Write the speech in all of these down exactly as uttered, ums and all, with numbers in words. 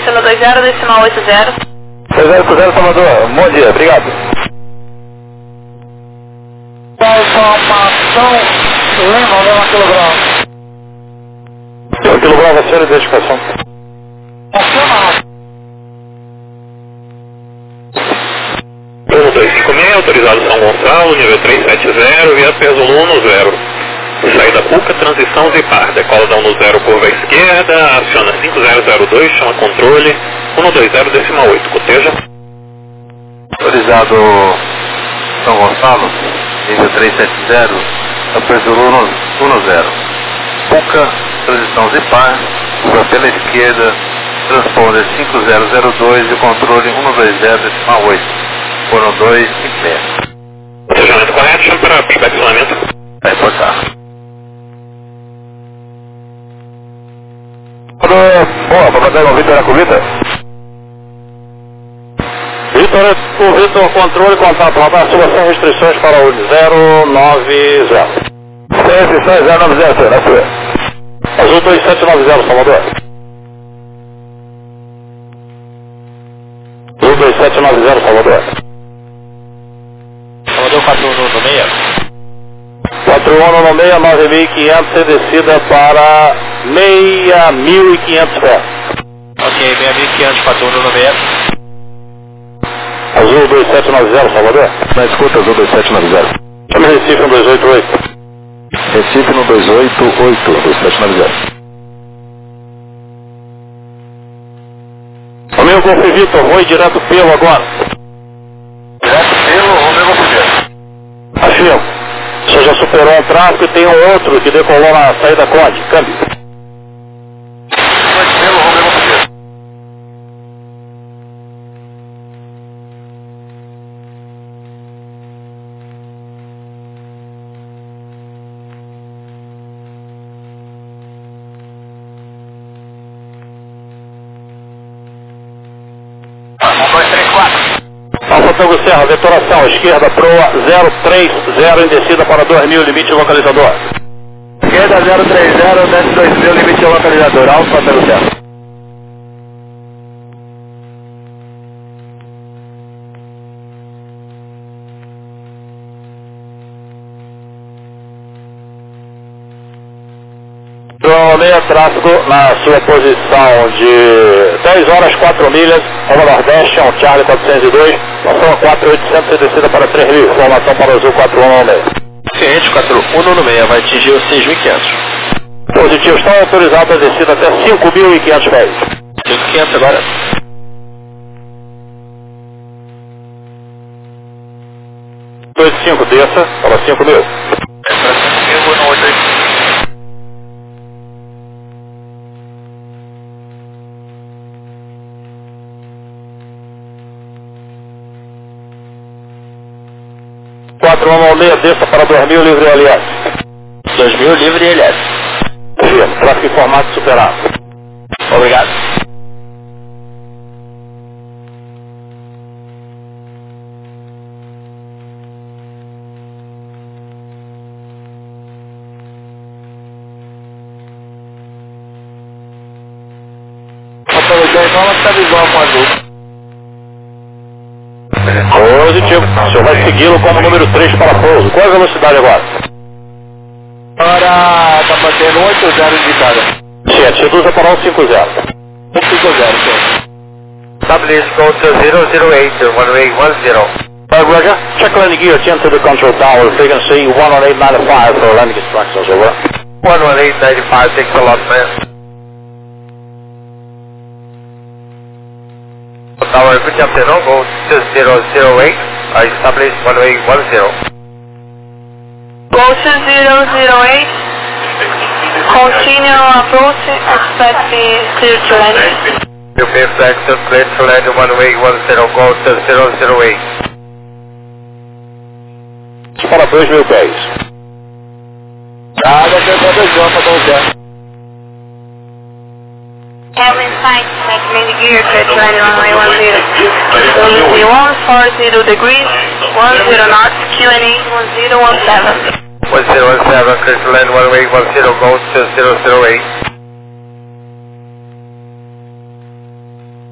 sete um dois zero, decimal oito zero. seis zero oito zero, Salvador. Bom dia, obrigado. Informação, Lima, Lima, quilograma. Quilograma, senhor, identificação. Acionado. um dois cinco seis, autorizado São Gonçalo, nível trezentos e setenta, via peso um no zero. Saída Puca, transição Zipar, decola da um no zero, curva à esquerda, aciona cinco zero zero dois, chama controle, um dois zero, decimal oito, coteja. Autorizado São Gonçalo, nível trezentos e setenta, peso um no zero. Puca, transição Zipar, curva pela esquerda, transponder cinco zero zero dois e controle um dois zero, decimal oito. um dois cinco seis. Planejamento correto, chama para inspecionamento. Vai reportar. Boa, para fazer o Vitor na comida? Vitor, o Vitor, controle, contato, abraço, sem restrições para o zero nove zero. Sem restrições zero nove zero, senhor, na sua. Azul dois sete nove zero, Salvador. Azul dois sete nove zero, Salvador. Salvador quatro um no seis. quatro um no seis, nove mil e quinhentos e descida para seis mil e quinhentos pés. Ok, seis mil e quinhentos, quatro um no seis. Azul dois sete nove zero, Salvador. Na escuta, Azul dois sete nove zero. Chame Recife no dois oito oito. Recife no dois oito oito, dois sete nove zero. Romeu Golf Vitor, voe direto pelo agora. Direto pelo, Romeu Golf Vitor. Afirmo. O senhor já superou um tráfego e tem um outro que decolou na saída Conde. Câmbio. Pelo, Romeu Golf Vitor. um dois três quatro. Alfa Tango Serra, detonação, esquerda, proa zero três zero em descida para dois mil, limite localizador. Esquerda zero três zero, desce dois mil, limite localizador, Alfa Tango Serra. Meia tráfego na sua posição de dez horas, quatro milhas, rumo nordeste, é um Charlie quatrocentos e dois, passou a quatro mil e oitocentos e descida para três mil, informação para o Azul quatro um no seis. Ciente, quatro um no seis, vai atingir os seis mil e quinhentos. Positivo, estão autorizados a descida até cinco mil e quinhentos pés. cinco mil e quinhentos agora. oito cinco, desça para cinco mil. quatro um seis, desça para dois mil, livre L S. dois mil, livre L S. Firme, tráfego em formato superado. Obrigado. Positivo. O senhor vai segui-lo como número três para pouso. Qual é a velocidade agora? Agora está batendo oito zero indicada. Certo, reduza para um cinco zero. um cinco zero, senhor. Please go to zero zero eight, one eight one zero. Uh, Roger, check landing gear, attend to the control tower, frequency one one eight nine five for landing instructions, over. one one eight nine five, thanks a lot, man. Tower, good job, Zeno, go to zero zero eight, I establish one eight one zero. Go to zero zero eight, continue approach, expect the clear to land. You pay flag to clear to land one eight one zero, go to zero zero eight. Para dois mil pés. Ah, já tem toda a janta com o Zé. Having sight, check landing gear, clear to land runway one zero. Wind one four zero degrees, one zero knots, Q N A one zero one seven. one zero one seven, clear to land one eight one zero, go to zero zero eight.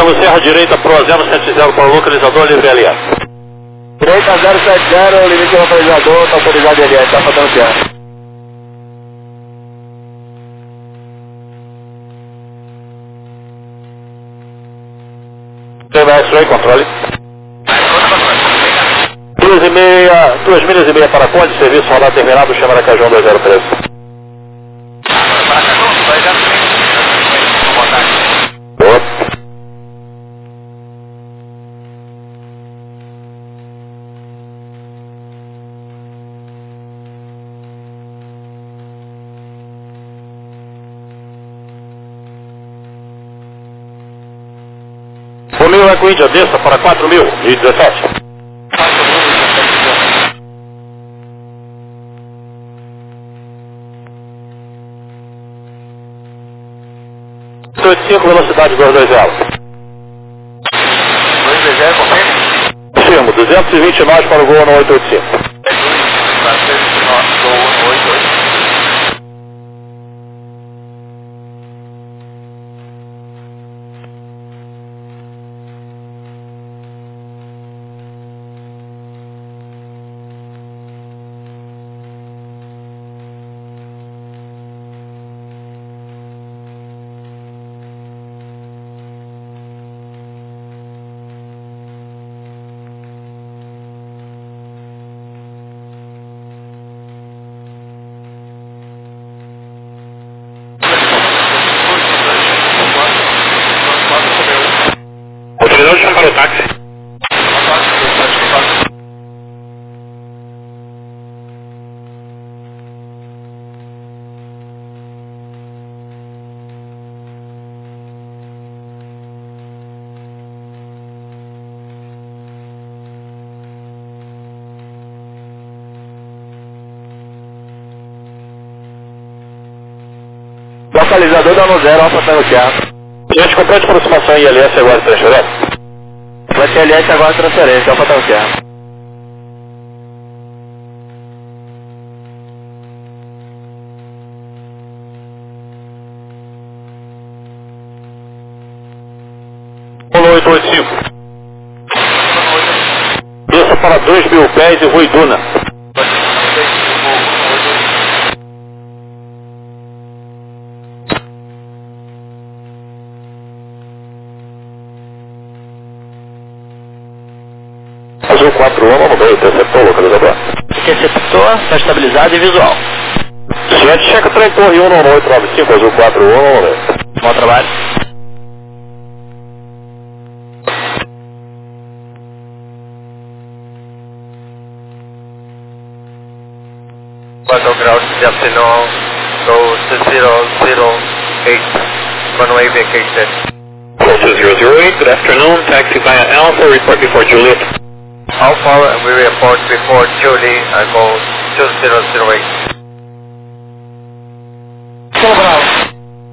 Gustavo Serra, direita pro zero sete zero para o localizador, livre L S. Direita zero sete zero, limite do localizador, está autorizado L S, tá faltando certo. Tem X-Ray, controle. Duas e meia, duas milhas e meia para Conde, serviço rodado terminado, chama Aracajão dois zero três. Boa. Romeo vai com Índia, desça para quatro mil e dezessete. oito cinco, velocidade dois dois zero. dois dois zero, confirme? Firmo, duzentos e vinte nós para o gol no oito oito cinco. Autorizado chama para o táxi. Localizador dando zero, alfa tá no carro. Gente, complete aproximação I L S agora transferência. Vai ter L S agora transferência, alfa tá no carro. oito oito cinco. Desça para dois mil pés e Rui Duna. Azul quatro um, vamos ver, interceptou o localizador. Interceptor, está estabilizado e visual. Gente, checa trem torre um nove oito nove cinco, Azul quatro um, vamos ver. Bom trabalho. Quatro graus de Apsinol, go to zero zero eight, runway vacated. Delta zero zero eight, good afternoon, taxi via Alpha, report before Juliet. Alpha, we report before Julie, I go two zero zero eight. Bravo.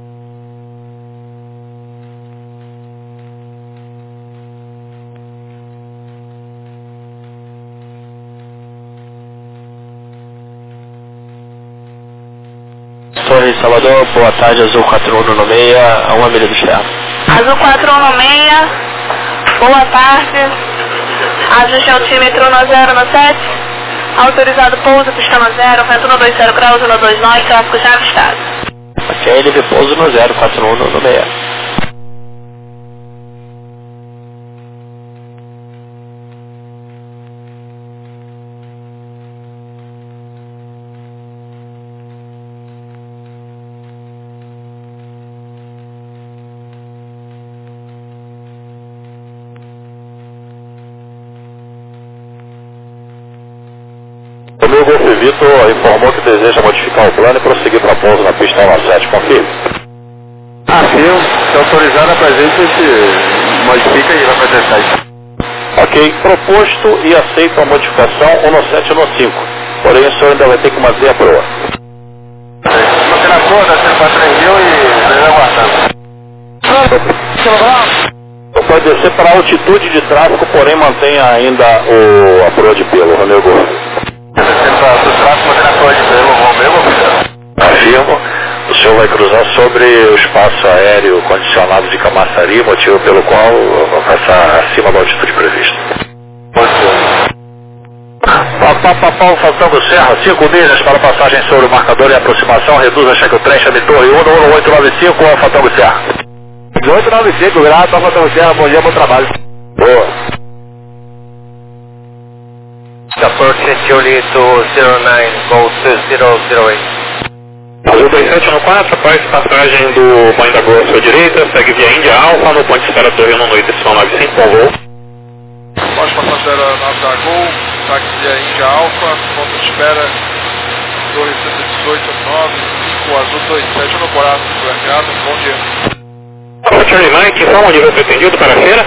Torre Salvador, boa tarde, Azul quatro um no meia, a uma milha do externo. Azul quatro um no meia, boa tarde. Ajuste altímetro no zero no sete. Autorizado pouso, pista no zero, vento no dois zero graus, no dois nove, tráfego já avistado. Ok, livre pouso no zero quatro um no meia. O meu Golf Vitor informou que deseja modificar o plano e prosseguir para pouso na pista um nove sete, confirme. Ah, sim, se autorizar pra gente, a gente modifica e vai fazer site. Ok, proposto e aceito a modificação um no sete e no cinco. Porém, o senhor ainda vai ter que manter a proa. Você na cor, dá cento e quatro mil e vai aguardando. Pode descer para a altitude de tráfego, porém mantenha ainda o, a proa de pelo, Romeo Golf. Você para o tráfego, manter a cor de pelo, vamos ver, vamos ver. Afirmo, o senhor vai cruzar sobre o espaço aéreo condicionado de Camaçari, motivo pelo qual eu vou passar acima da altitude prevista. Papapapau, faltando Serra, cinco milhas para passagem sobre o marcador e aproximação, reduza cheque o trem, chame torre um um oito nove cinco, Alfa Serra. oito nove cinco, grato, Alfa Serra, bom dia, bom trabalho. Boa. Approach Julito zero nine, go to zero zero eight. Azul dois sete um quatro, após passagem do Banho da Goa à sua direita, segue via Índia Alfa, no ponto de espera Torre um oito nove cinco, com voo. Após passageira Nasa Gol, táxi via Índia Alfa, ponto de espera Torre cento e dezoito nove cinco, Azul dois sete um quatro, Guardiado, bom dia. Alfa Charlie Mike, informa o nível pretendido para a feira.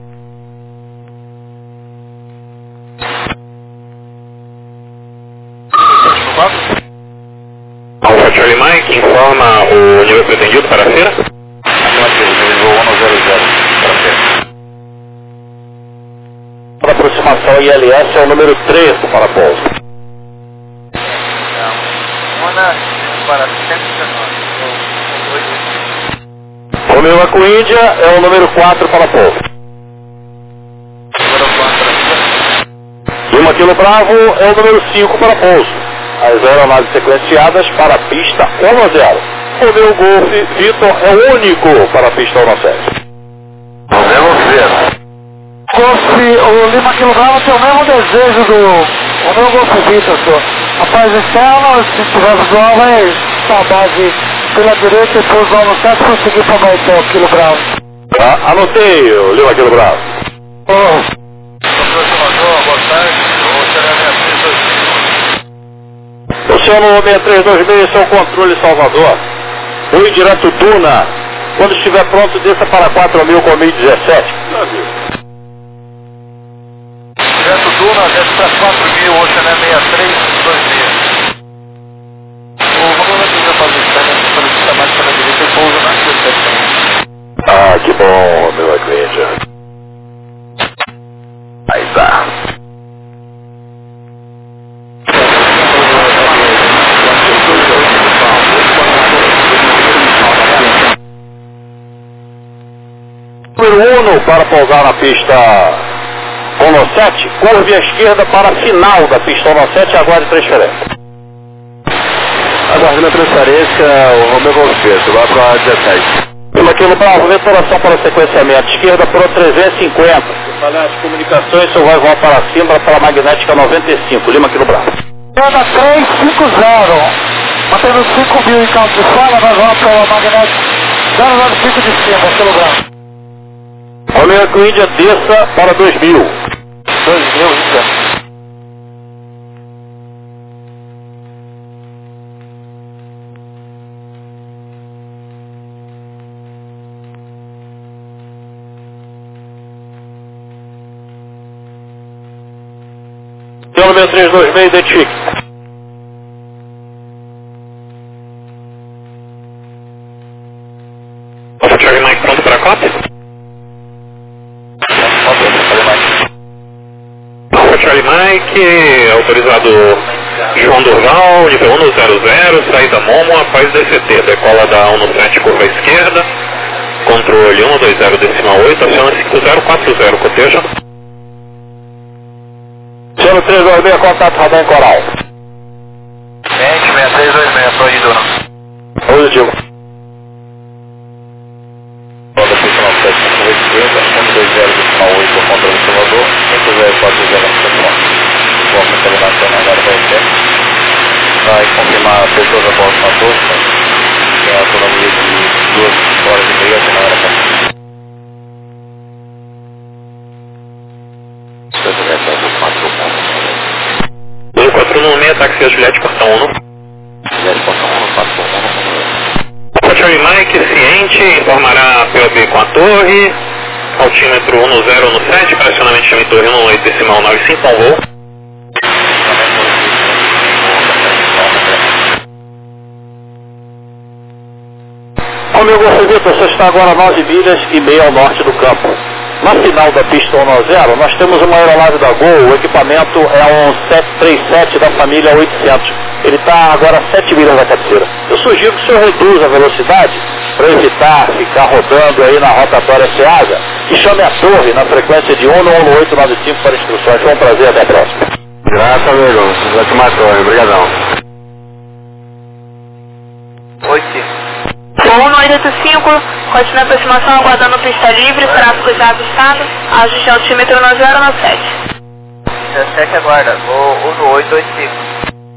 Alfa Charlie Mike, informa o nível pretendido para a feira. Afirmativo, nível um zero zero para a feira. Para aproximação I L S é o número três para pouso. Para cento e dezenove. Romeo Eco Índia é o número quatro para pouso. Lima Kilo Bravo é o número cinco para pouso. As aeronaves sequenciadas para a pista um zero. Romeo Golf Vitor é o único para a pista um sete. Romeo zero. Golf, o Lima Kilo Bravo tem o mesmo desejo do Romeo Golf Vitor, senhor. Após externo, se tiver visual, vai para a base pela direita e depois lá no sete conseguir para Baitão, Kilo Bravo. Ah, anotei, o Lima Kilo Bravo. Oh. Boa tarde, Oceano seis três dois seis, seu controle Salvador. Oi, direto Duna. Quando estiver pronto, desça para quatro mil com mil e dezessete. Direto Duna, desce para quatro mil, Oceano seis três dois seis. O Romeo vai precisar fazer isso, solicitar mais para a direita e pouso na sua. Ah, que bom, meu Índia. Aí tá. Número um para pousar na pista um sete, curve à esquerda para a final da pista um sete, aguarde transferência. Aguardando a transferência, o Romeo Golfeiro, vai para dezessete. Pelo aqui no Bravo, vetoração para o sequenciamento, esquerda para o trezentos e cinquenta. Falhar as comunicações, o vai voar para cima, para a magnética noventa e cinco, Lima aqui no Bravo. Esquerda três cinco zero. Mantendo cinco mil em campo de fora, vai voar para a magnética zero nove cinco de cima, Kilo Bravo. Romeo Eco Índia, desça para dois mil. dois mil, Índia. Número três dois seis, identifique. Alfa Charlie Mike, pronto para a cópia? Alfa Charlie Mike, autorizado João Durval, nível um zero zero, saída Momo, após D C T, decola da um sete, curva à esquerda, controle um dois zero, decimal oito, aciona cinco zero quatro zero, coteja. Oceano três dois seis, contato radar em coral. Mente seis três dois seis, proibido não. Positivo. Roda pista nove sete, curva esquerda, um dois zero, decimal oito, controle Salvador, cinco zero quatro zero, decimal. Vamos coordenação na área da U T E. Vai confirmar pessoas a bordo na torre, tem a autonomia de duas horas e meia até na hora da dois quatro um seis, táxi Juliette, portão um. Juliette, portão um, quatro um. Alfa Charlie Mike, ciente, informará a P O B com a torre, altímetro um zero um sete, pressionamento chame torre um oito decimal nove cinco, com voo. Romeo Golf Vitor, você está agora a nove milhas e meia ao norte do campo. Na final da pista um a zero, nós temos uma aeronave da Gol, o equipamento é um sete três sete da família oitocentos. Ele está agora a sete milhas da cabeceira. Eu sugiro que o senhor reduza a velocidade para evitar ficar rodando aí na rotatória Seasa e chame a torre na frequência de um um oito nove cinco para instruções. Foi um prazer, até a próxima. Graças, amigo. Vai te matar, obrigadão. oito. um nove oito cinco, continua a aproximação, aguardando pista livre, tráfego já avistado, ajuste altímetro no zero no sete. dezessete aguarda, vou um no oito oito cinco.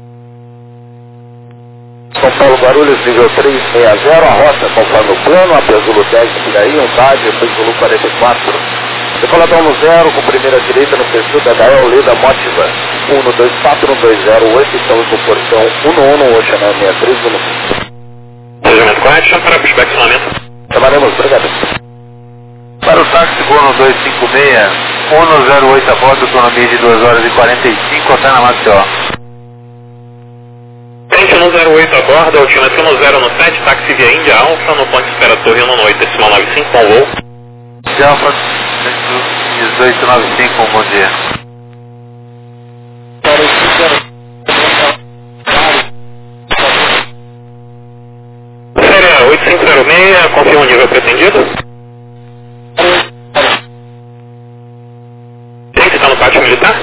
São Paulo Guarulhos, nível três seis zero, a rota conforme o plano, a Pesulo dez por aí, um Tade, a Pesulo quarenta e quatro. Decoladão no zero, com primeira direita no perfil da Gael Leda Motiva. um no dois quatro, um dois zero oito, estamos com portão um no um no Ocean sessenta e três minutos. Regimento correto, chama para inspecionamento. Chamaremos, obrigado. Para o táxi Bono dois cinco seis, um no zero oito a bordo, autonomia de duas horas e quarenta e cinco, até na Maceió. Frente no zero oito a bordo, altímetro no zero no sete, táxi via Índia Alfa, no ponto espera torre um no oito, decimal noventa e cinco, com voo. De Alfa dezoito noventa e cinco, bom dia. Série oito cinco zero seis, confirma o nível pretendido. Gente, está no pátio militar?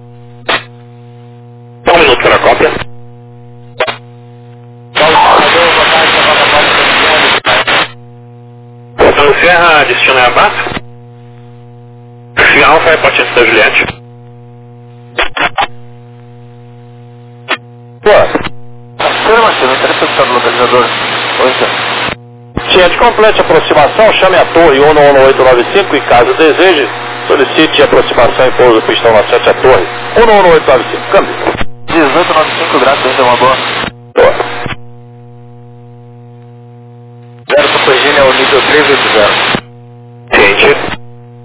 Um minuto para a cópia. Portão Serra, destino é abaixo. Alfa é patente da Juliette. Pô, Senhor Marcelo, interessa no localizador. Oi, Ciente, complete a aproximação, chame a torre um no um oito nove cinco e caso deseje, solicite a aproximação e pouso pistão na sete a torre um no um oito nove cinco, câmbio. dezoito noventa e cinco graus, ainda uma boa. Boa. Zero para Virgínia, o nível três oito zero. Ciente.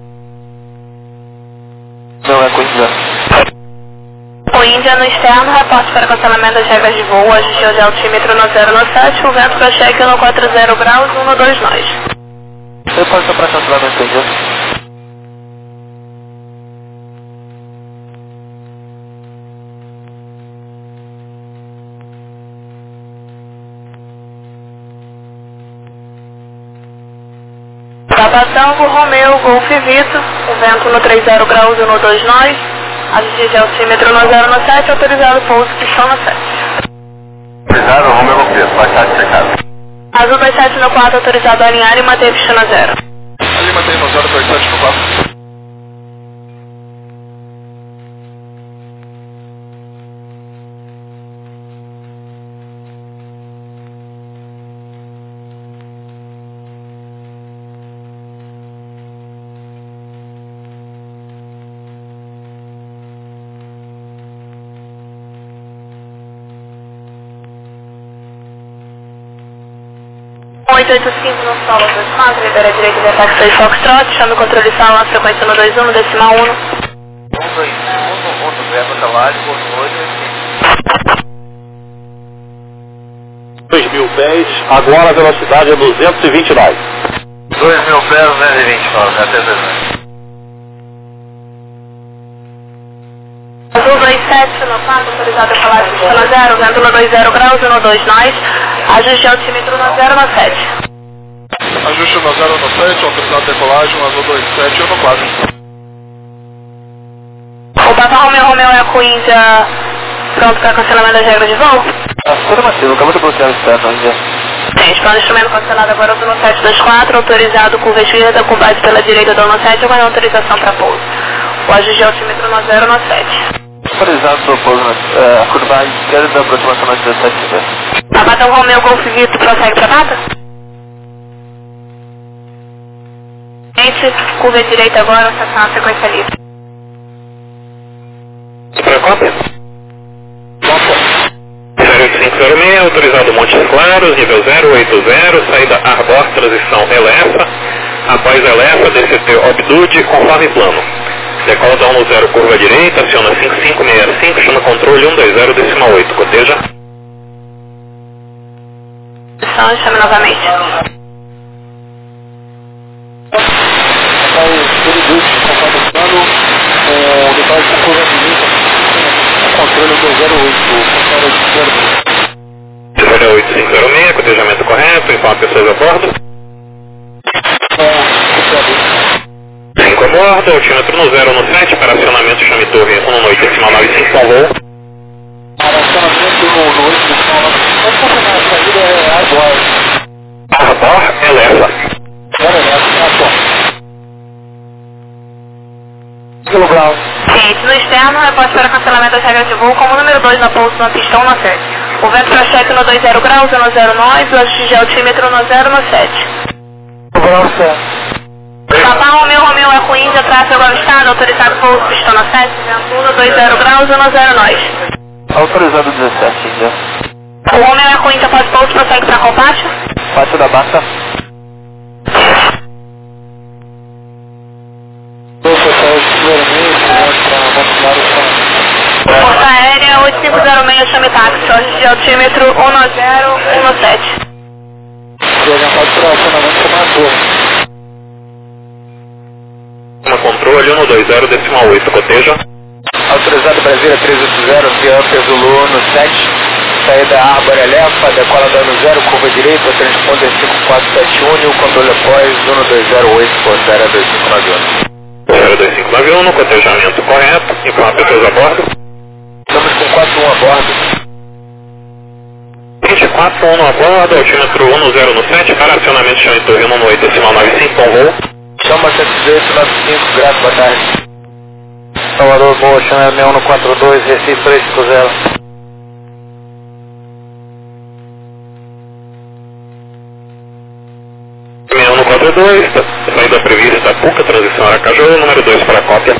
Não é coisa. O Índia no externo, reporte para cancelamento das regras de voo, ajuste de altímetro no zero no sete, o vento para cheque no quatro zero graus, um no dois nós. Reporte para cancelamento, entendeu? Tabatango, Romeu, Golf Vito, o vento no três zero graus, um no dois nós, ajuste de altímetro no zero no sete, autorizado pouso, pistão no sete. Autorizado, Romeu Golfito, baixado checado. Azul dois sete no quatro, autorizado a alinhar e manter pistão no zero. Ali mantém no zero dois sete no quatro. oito oito cinco no solo dois quatro, libera a direita de ataque seis Foxtrot, chame o controle sala na frequência no dois um, no decimal um. um dois um, um no zero cavalo, um dois oito dois mil pés, agora a velocidade é duzentos e vinte e nove. dois mil pés, duzentos e vinte e nove, até duzentos. Azul dois sete no quatro, autorizado a falar pistão no zero, vento no dois zero graus, um no dois nós, ajuste altímetro no zero no sete. Ajuste no zero no sete, autorizado a decolagem, azul dois sete, um no quatro. O Papa Romeo Romeo é com Índia pronto para cancelamento das regras de voo? Afirmativo, acabou de bloquear o externo, Índia. Tem, plano de instrumento cancelado agora do sete dois quatro, autorizado com esquerda, com base pela direita do sete, com autorização para pouso. O ajuste de altímetro no zero no sete. Autorizado para pouso, é, curva à esquerda da aproximação no dezessete. Abata o Romeo Golf Vito, prossegue para Bata? Gente, curva à direita agora, estação na sequência livre. Para a cópia? zero cinco zero seis, autorizado Montes Claros, nível zero oito zero, saída Arbor, transição Elefa, após Elefa, D C T Obdude, conforme plano. Decola da um no zero, curva direita, aciona cinco cinco seis cinco, chama controle um dois zero, decimal oito, coteja. Chame novamente. Ele cinco zero seis, cotejamento correto, informa pessoas a bordo. cinco a bordo, altímetro no zero no sete, para acionamento chame torre um no oito decimal nove cinco com voo. Para acionamento no oito decimal nove cinco, pode confirmar, a saída é agora. Arbor, eleva. Era essa, tá bom. Kilo Bravo. Ciente no externo, reporte para cancelamento das regras de voo como número dois na pouso na pista um no sete. O vento para cheque no dois zero graus, no zero nós, o ajuste de altímetro no zero no sete. Kilo Bravo, certo. Papa Romeu, Romeu é com Índia, tráfego avistado, autorizado pouso pista no sete, vento no dois zero graus, no zero nós. Autorizado dezessete, Índia. O Romeu é com Índia, pode pouso, prossegue para qual pátio? Pátio da Bata. Força Aérea oito cinco zero seis, chame táxi, ajuste de altímetro um no zero, um no sete. Orientado para acionamento como a torre. Uma controle um no dois zero decimal oito, coteja. Autorizado Brasília três oito zero, via Zulu no sete. Saída Arbor Elefa, decola dano zero, curva direita, transponder cinco quatro sete um, e o controle após um dois zero oito, zero dois cinco nove um. zero dois cinco nove um, no cotejamento correto, informa pessoas a bordo. Estamos com quatro um a bordo. vinte e quatro um a bordo, altímetro um no zero no sete, para acionamento chame torre um no oito decimal nove cinco com voo. Chama sete oito nove cinco, graças, boa tarde. Salvador, boa, chama seis um no quatro dois, Recife três cinco zero. seis um no quatro dois, saída prevista Puca, transição Aracaju, número dois para a cópia.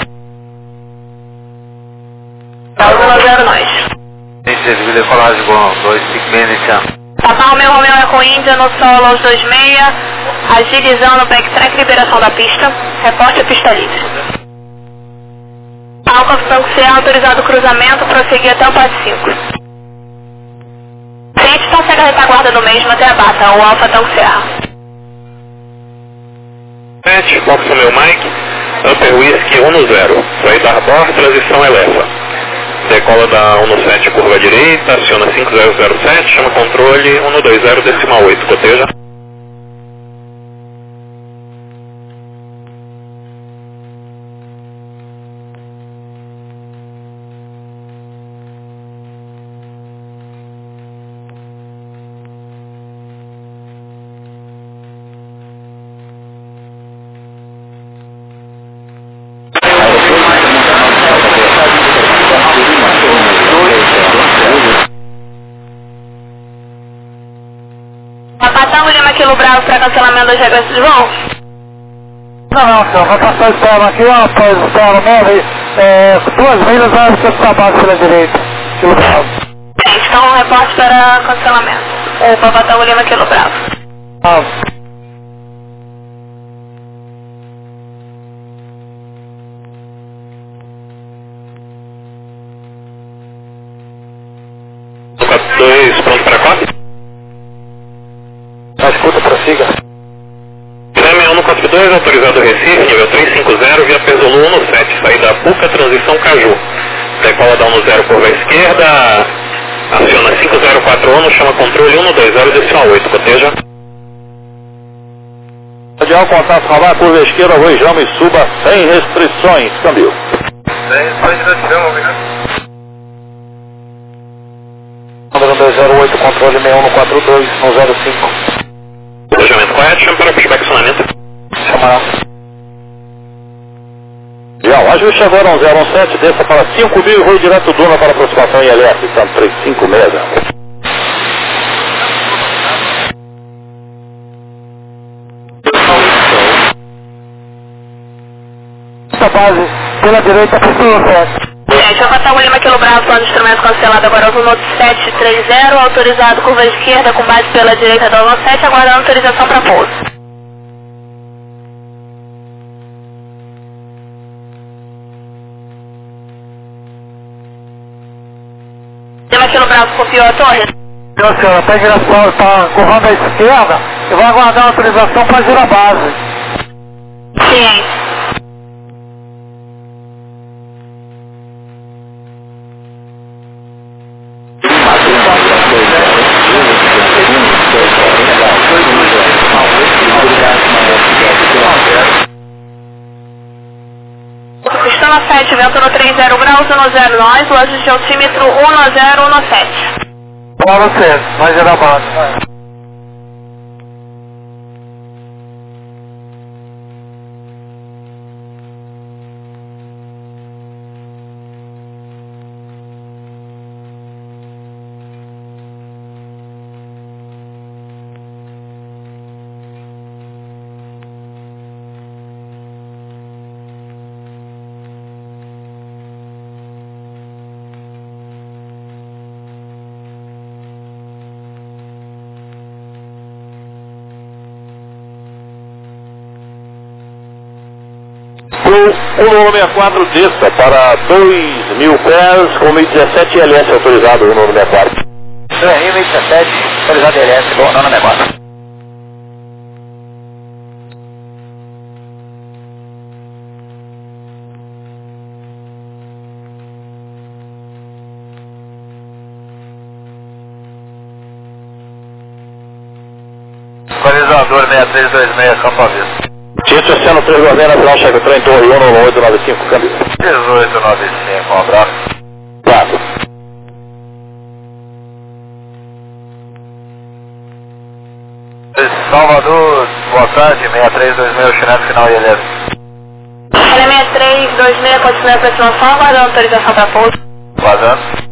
no zero nós. Gente, decolagem bom, dois cinco minutes. Papa Romeu, Romeu é com Índia, no solo aos dois seis, agilizando o backtrack, liberação da pista, reporte a pista livre. Alfa Tango C, autorizado cruzamento, prosseguir até o pátio cinco. Frente, então segue a retaguarda do mesmo até a bata, o Alfa Tango Serra. sete, Fox Romeu Mike, Upper Whisky um no zero, saída Arbor, transição Elefa. Decola da um no sete, curva direita, aciona cinco zero zero sete, chama controle um no dois zero decimal oito, coteja. Kilo Bravo para cancelamento das regras de voo? Não, não, senhor, vai passar o externo aqui, ó, após o externo nove, é, duas milhas, vai ser para baixo pela direita. Kilo Bravo. Gente, então um reporte para cancelamento. O Papatão Lima Kilo Bravo. Ah. quatro dois, pronto para a cópia? Na escuta, prossiga. seis um no quatro dois, autorizado Recife, nível três cinco zero, via Pesolu um no sete, saída Puca, transição Caju. Decola da um no zero, curva esquerda, aciona cinco zero quatro um, chama controle um no dois zero decimal oito, coteja. Radial, contato ralar, curva esquerda, Rui Jama e suba sem restrições, câmbio. Sem restrição, obrigado. Número dois zero oito, controle seis um no quatro dois, no zero cinco. Planejamento correto, chama para pushback sonamento. Chama. Já, ajuste agora um zero um sete, desça para cinco mil e voo direto Duna para aproximação I L S, estamos três cinco seis. Esta base, pela direita, precisa certo. Gente, o Papatão Lima Kilo Bravo, plano de instrumento cancelado agora ao Note sete três zero, autorizado curva esquerda com base pela direita do Note sete, aguardando autorização para pouso. Lima Kilo Bravo, copiou a torre? Não, senhora, está direção, está correndo à esquerda e vai aguardar a autorização para girar a base. Ciência. sete, vento no trinta graus, um zero nós, loja de altímetro um zero um sete. Boa você, mais geral base. O Uno sessenta e quatro desça para dois mil pés com mil e dezessete L S autorizado, o Uno sessenta e quatro. dois mil e dezessete, autorizado L S, Uno sessenta e quatro. Localizador seis três dois seis, Campo Vista. Título sendo três ordena, final chega trem, torre um oito nove cinco, câmbio. dezoito noventa e cinco, um abraço. Quatro. Salvador, boa tarde, seis três dois seis, chinelo final I L S. seis três dois seis, continua a aproximação, aguardando autorização para pouso. Vazando.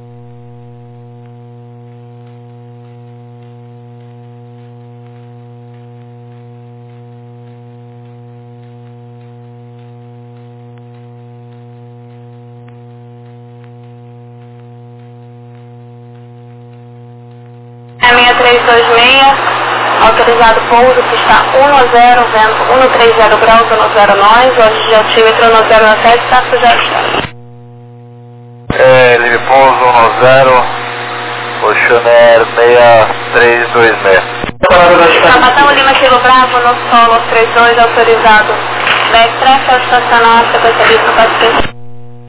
seis três dois seis, autorizado pouso, pista um zero, vento um trinta graus, um zero nós, loja de altímetro um zero sete, tráfego já está. É, livre pouso um zero, Oceaner seis três dois seis. Capitão Lima Kilo Bravo, no solo trinta e dois, autorizado. Backtrack ao estacionar, sequência no quatro.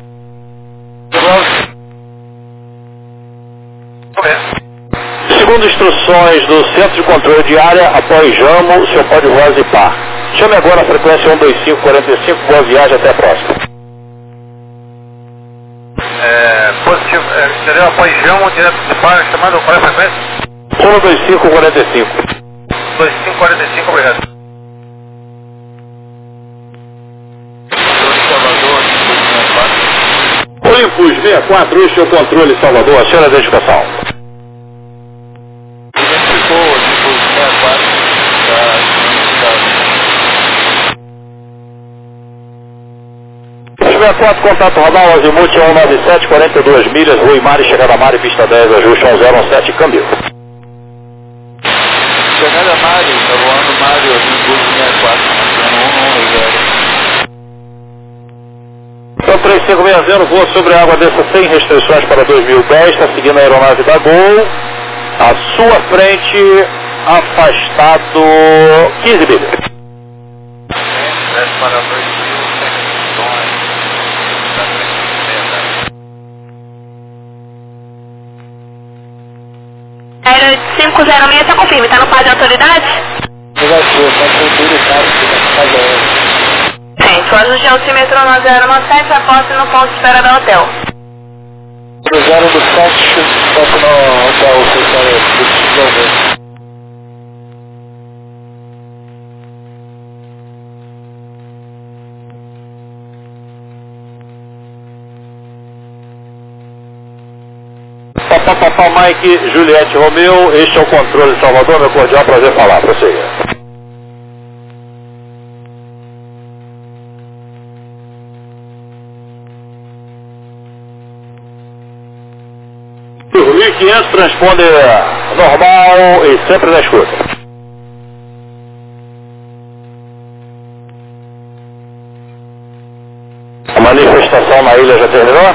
Segundo instruções do Centro de Controle de Área, após Jamo, o senhor pode voz e par. Chame agora a frequência um dois cinco quatro cinco, boa viagem, até a próxima. É, positivo, é, entendeu? Após Jamo, direto de par, chamando qual é a frequência? um dois cinco quatro cinco. dois cinco quatro cinco, obrigado. Olympus sessenta e quatro, este é o controle Salvador, a senhora da educação. sessenta e quatro, contato radar, Azimuth cento e noventa e sete, quarenta e duas milhas, Rua Imari, chegada a Mari, pista dez, ajuste um zero um sete, câmbio. Chegada Mário, tá voando Mário, Olympus sessenta e quatro, um um zero. Então três cinco seis zero, voa sobre a água, desça sem restrições para dois mil e dez, está seguindo a aeronave da Gol, à sua frente, afastado quinze milhas. Para dois mil, Aero cinco zero seis, tá confirme, tá no par de autoridade? Negativo, tá tranquilo e caro, fica na Sim, loja de altímetro um zero um sete, aposte no ponto de espera do hotel. Cruzeiro do sete, toque no hotel, secretário, Papapá Mike, Juliette Romeu, este é o controle de Salvador, meu cordial prazer falar, prossiga. mil e quinhentos transponde normal e sempre na escuta. A manifestação na ilha já terminou?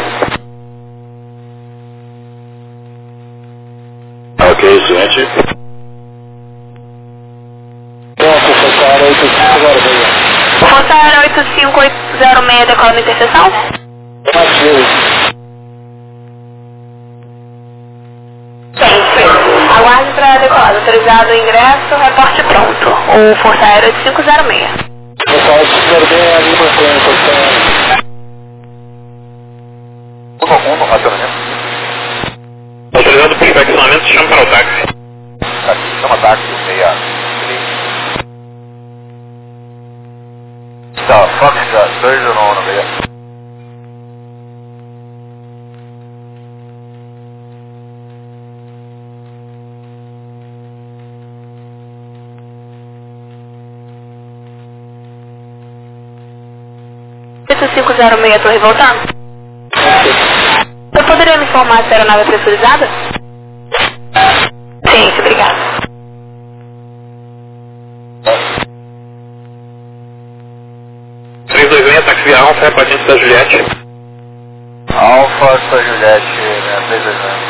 Ok, gente. Forçar oito cinco oito zero seis, decola na interseção? Sim, aguarde para decolar. Autorizado o ingresso, reporte pronto. O Força Aérea oito cinco zero seis. Força Aérea oito cinco zero seis, ali mantém, Acionamento. Autorizado por inspecionamento, chama para o táxi. Táxi, chama táxi, meia três. Tá, Fox, dois no no meia. oito cinco zero seis, Torre voltando. Você poderia me informar se a aeronave é pressurizada? Sim, obrigada. três dois seis, táxi via Alfa, patente da Juliette. Alfa, da Juliette, né, três dois seis.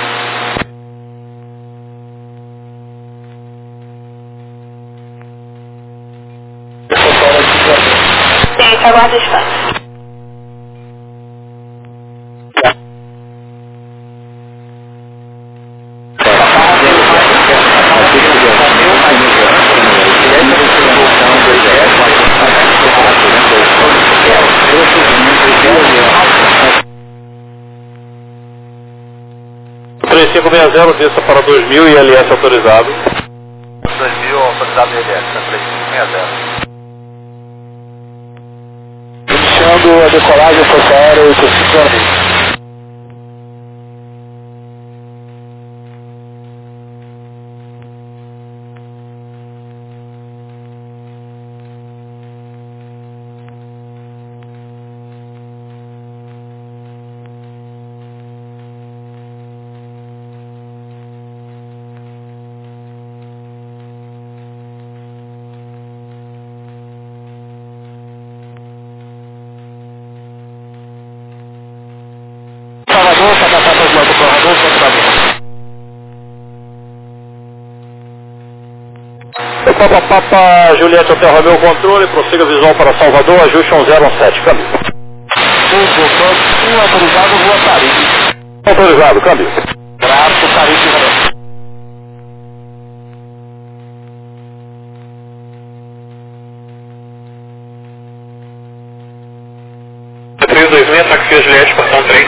Sim, aguarda distância. três cinco seis zero, desça para dois mil e L S autorizado. dois mil autorizado L S, três cinco seis zero. Iniciando a decolagem, Força Aérea oito cinco zero seis. Salvador, para passar para os lados do corredor, Papa Papa Juliette Hotel Romeo controle, prossiga visual para Salvador, ajuste um zero um sete, câmbio. um autorizado, Rua Tarife. Autorizado, câmbio. Braço, Tarife, Romeu. três dois seis, táxi via Juliette, portão três.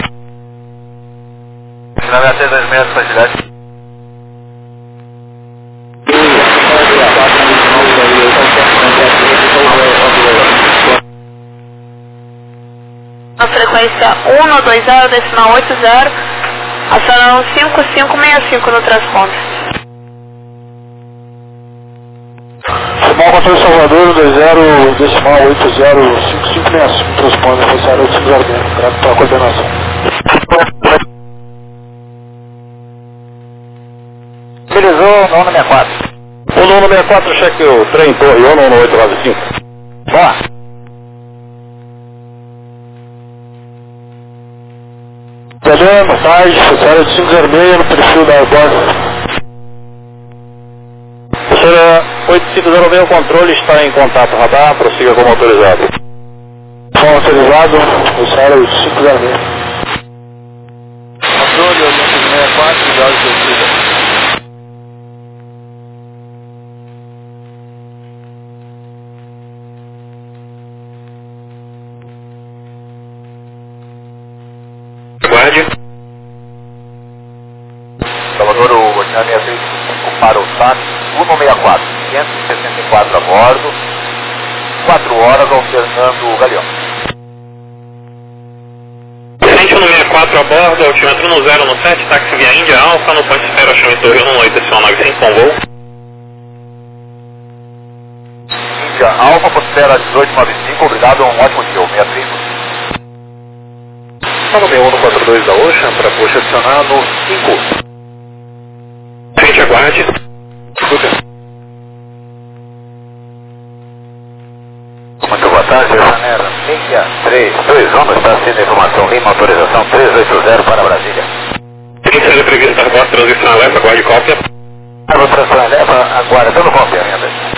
Final três dois seis, para Juliette. A frequência um nove dois zero, decimal oito zero, acionando cinco cinco seis cinco no transponder. Decimal controle Salvador, um dois zero, decimal oito zero, cinco cinco seis cinco, transponder, Força Aérea oito cinco zero seis, grato pela coordenação. Utilizou nono sessenta e quatro. O nono sessenta e quatro, cheque o trem Torre um nove oito nove cinco. Vá. Beleza, passagem, Força Aérea oito cinco zero seis, no perfil da Airbus. Professora oito cinco zero seis, o controle está em contato radar, prossiga como autorizado. Som autorizado, Força Aérea oito cinco zero seis. Controle oito cinco seis quatro, grau de descida. Aguarde. Salvador, o ordinário seis três cinco para o táxi, um sessenta e quatro, quinhentos e sessenta e quatro a bordo, quatro horas alternando o galeão. Sente no sessenta e quatro a bordo, altímetro no zero no sete, táxi via Índia Alfa, no ponto espera, chama em Torre um oito, decimal nove cinco, com voo. Índia Alfa, ponto espera dezoito nove cinco, obrigado, um ótimo dia, sessenta e três. Fala bem, um no quatro dois da Ocean, para posicionar no cinco. Frente, aguarde. Muito boa tarde, Janela seis três dois um, está sendo informação Lima, autorização trezentos e oitenta para Brasília. Trinta prevista a voz, transição leva, aguarde cópia. A transição leva, aguardando cópia ainda.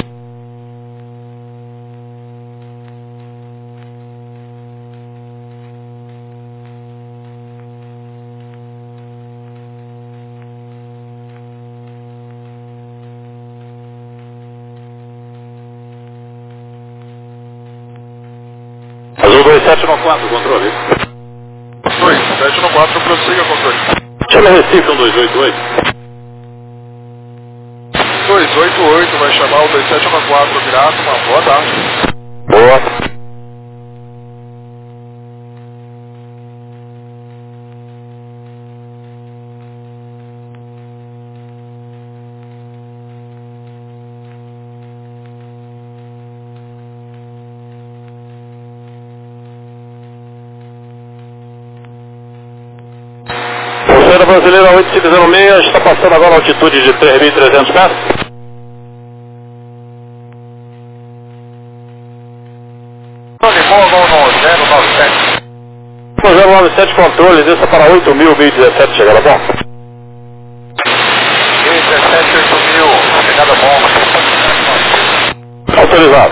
Azul dois sete no quatro, controle. dois sete no quatro, prossiga controle. Chama Recife um dois oito oito. dois oito oito, vai chamar o dois sete um quatro, virado, uma boa tarde. Boa. Cruzeiro Brasileira oito cinco zero seis, está passando agora a altitude de três mil e trezentos metros. zero nove sete. zero nove sete controle, desça para oito mil, mil e dezessete, chegada bom. mil e dezessete, oito mil, chegada bom. Autorizado.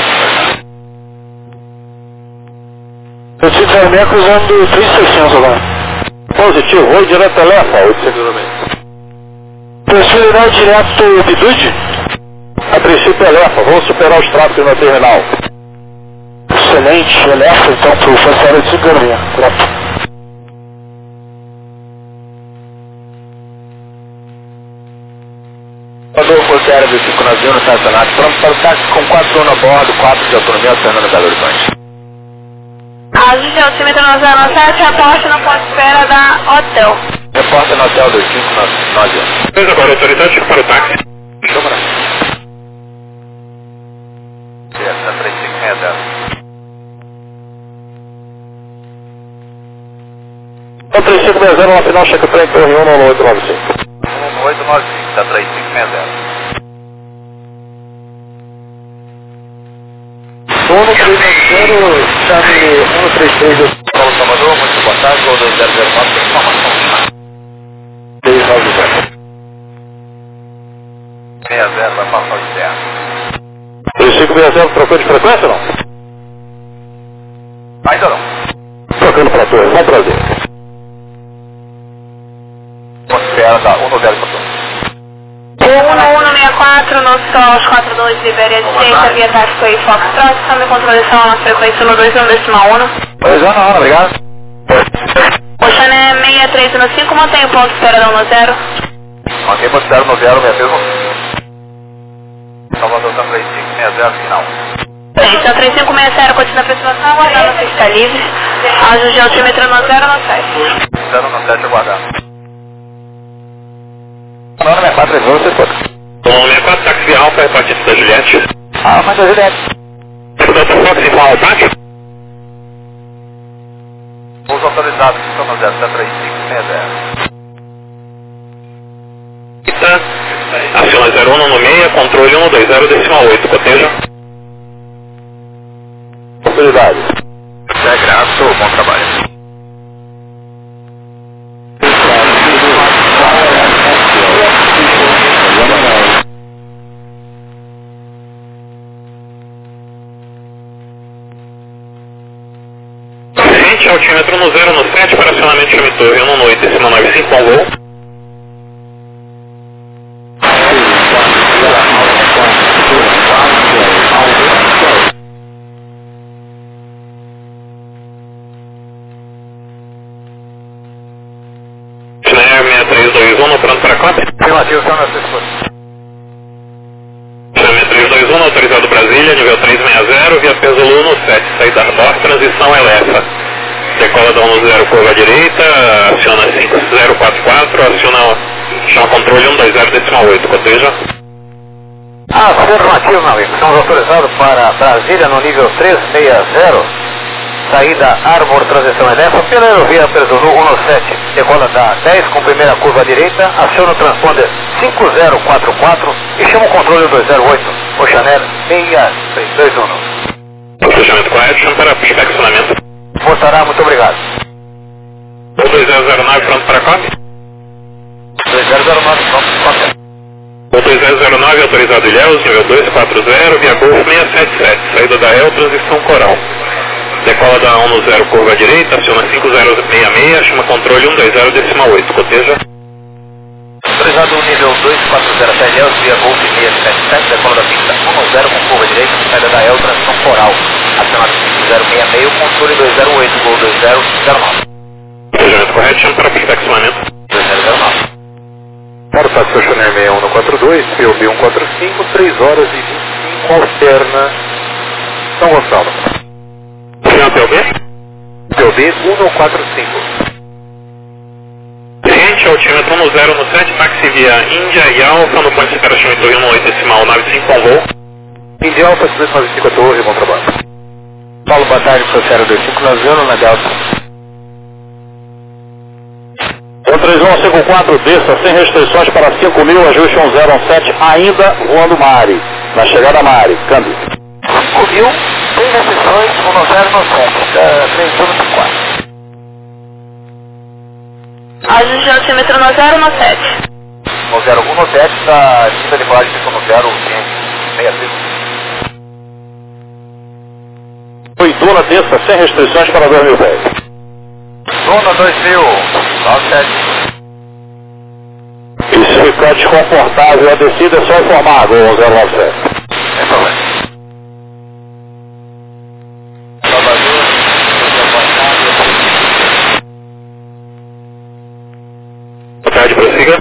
oito cinco zero seis cruzando três mil e seiscentos agora. Positivo, oi direto Telefa, oito cinco zero seis. Possibilidade direto Bidude? A princípio Telefa, vamos superar os tráficos na terminal. Excelente, Elefa então para o Força oito cinco zero seis. Pronto. Mandou o Força Aérea oito cinco navio no estacionado, pronto para o táxi com quatro a bordo, quatro de autonomia, Fernando Belo Horizonte. Ajuste altímetro no zero sete, reporte no ponto de espera da Hotel. Repórter no Hotel dois cinco nove um. Pois agora, autoridade para o táxi. Chama na. Essa três cinco seis zero. O três cinco seis zero, na final, checa para em torre um no oito nove cinco. um oito nove cinco, da três cinco seis zero. um três zero, chave um três três. Paulo Salvador, muito boa tarde, gol dois zero zero quatro, informação. seis nove zero. seis zero, vai passar o externo. três cinco seis zero, trocou de frequência ou não? Ainda não. Trocando para a torre, vai trazer. Ponto espera, tá, um zero quatro. um um um seis quatro, no Sol quatro dois, Libéria direita, via tático e Foxtrot, câmbio controlação na frequência no dois um decimal um. dois um, não, obrigado. Oxané seis três um cinco, mantém o ponto de espera da um zero. Mantém o ponto de espera no zero, minha mesmo. Salvador, tá três cinco seis zero, final. Então três cinco seis zero, continua a aproximação, aguardando a pista livre. Ajuste altímetro no zero no sete. zero no sete, aguardando. Não, no quatro, você pode. Bom, seis quatro, táxi Alfa, repartido da Juliette. Ah, mas da Juliette. Delta Fox, em qual ataque? Pouso autorizado, estão no zero, três cinco seis zero. Tá. Aciona zero um no meia, controle um dois zero decimal oito, coteja. Autoridade. É grato, bom trabalho. Altímetro no zero no sete para acionamento de chame torre um no oito decimal nove cinco com voo. seis três dois um no pronto para cópia. Afirmativo, são nas pessoas. seis três dois um autorizado Brasília, nível três seis zero, via peso Zulu no sete, saída Ardor, transição Elefa. Decola da um zero, curva direita, aciona cinco zero quatro quatro, aciona chama controle um dois zero decimal oito, coteja. Afirmativo, meu amigo. Estamos autorizados para Brasília no nível três seis zero, saída Arbor, transição Elefa, pela aerovia Perzolu um sete, decola da dez com primeira curva direita, aciona o transponder cinco zero quatro quatro e chama o controle um dois zero oito, Oxané seis três dois um. Procedimento correto, chama para perfeccionamento. Voltará, muito obrigado. O dois zero zero nove pronto para cópia. dois zero zero nove pronto para cópia. O dois zero zero nove autorizado Ilhéus, nível dois quatro zero, via Golf seis sete sete, saída da El, transição Coral. Decola da um no zero, curva direita, aciona cinco zero seis seis, chama controle um dois zero decimal oito, coteja. Autorizado nível dois quatro zero, Ilhéus, via Golf seis sete sete, decola da pista um no zero com curva direita, saída da El, transição Coral. Aciona cinco zero seis seis, controle dois zero oito, Gol dois zero zero nove. Procedimento correto, chama para perfeccionamento. Para o táxi Oceaneer seis um quatro dois, P O B um quatro cinco, três horas e vinte e cinco, alterna São Gonçalo. Final P O B? P O B um quatro cinco. Cliente, altímetro um zero no sete, táxi via Índia e Alfa, no ponto de espera chama Torre um oito decimal nove cinco com voo. Índia Alfa, dois nove cinco a Torre, bom trabalho. Paulo, boa tarde, sou zero dois cinco nove zero na Delta. um três um cinco quatro, desça sem restrições para cinco mil, ajuste um zero um sete, ainda voando Mari. Na chegada Mari, câmbio. cinco mil, sem restrições, um zero um sete, três um quatro. Ajuste o altímetro no zero no sete. No zero um sete, da lista de embalagem ficou no zero seis cinco. Oi, Duna, desça sem restrições para dois mil e dez. Dona dois mil, nove sete. E se ficar desconfortável a descida, é só informar, Gol um zero nove sete. Sem problema. Boa tarde, prossiga.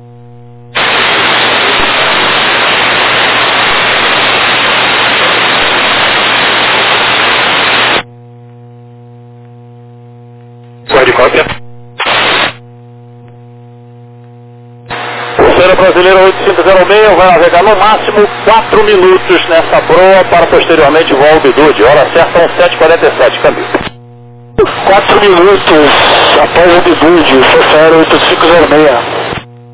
Guarde cópia. Cruzeiro Brasileiro oito cinco zero seis vai navegar no máximo quatro minutos nessa proa para posteriormente voar ao Bidude. Hora certa são sete e quarenta e sete, câmbio. quatro minutos após o Bidude, Cruzeiro oito cinco zero seis.